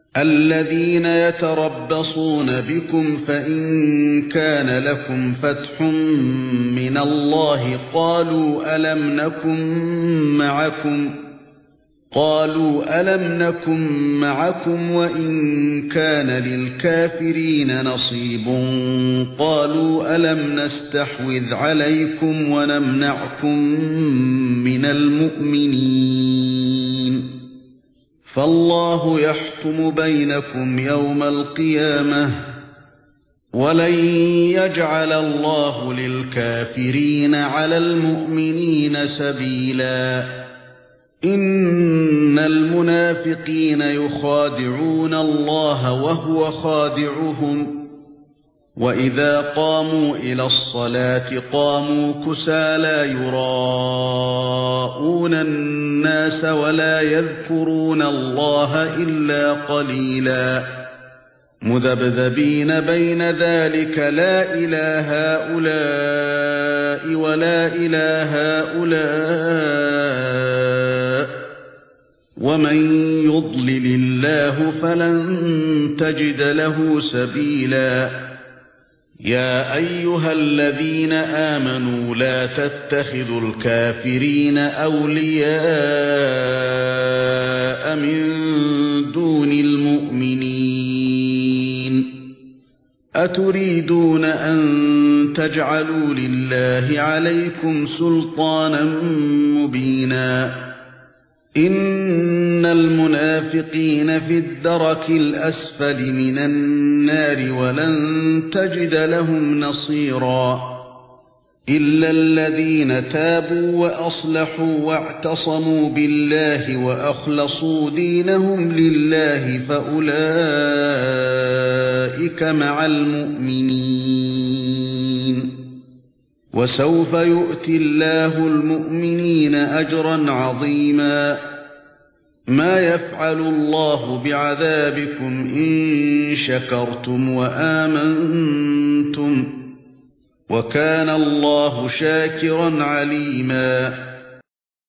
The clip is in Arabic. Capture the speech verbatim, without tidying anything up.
الذين يتربصون بكم فإن كان لكم فتح من الله قالوا ألم نكن معكم قالوا ألم نكن معكم وإن كان للكافرين نصيب قالوا ألم نستحوذ عليكم ونمنعكم من المؤمنين فالله يحكم بينكم يوم القيامة ولن يجعل الله للكافرين على المؤمنين سبيلا إن المنافقين يخادعون الله وهو خادعهم وإذا قاموا إلى الصلاة قاموا كسالى يراءون الناس ولا يذكرون الله إلا قليلا مذبذبين بين ذلك لا إله هؤلاء ولا إله هؤلاء ومن يضلل الله فلن تجد له سبيلا يا أيها الذين آمنوا لا تتخذوا الكافرين أولياء من دون المؤمنين أتريدون أن تجعلوا لله عليكم سلطانا مبينا إن المنافقين في الدرك الأسفل من النار ولن تجد لهم نصيرا إلا الذين تابوا وأصلحوا واعتصموا بالله وأخلصوا دينهم لله فأولئك مع المؤمنين وسوف يؤتي الله المؤمنين أجرا عظيما ما يفعل الله بعذابكم إن شكرتم وآمنتم وكان الله شاكرا عليما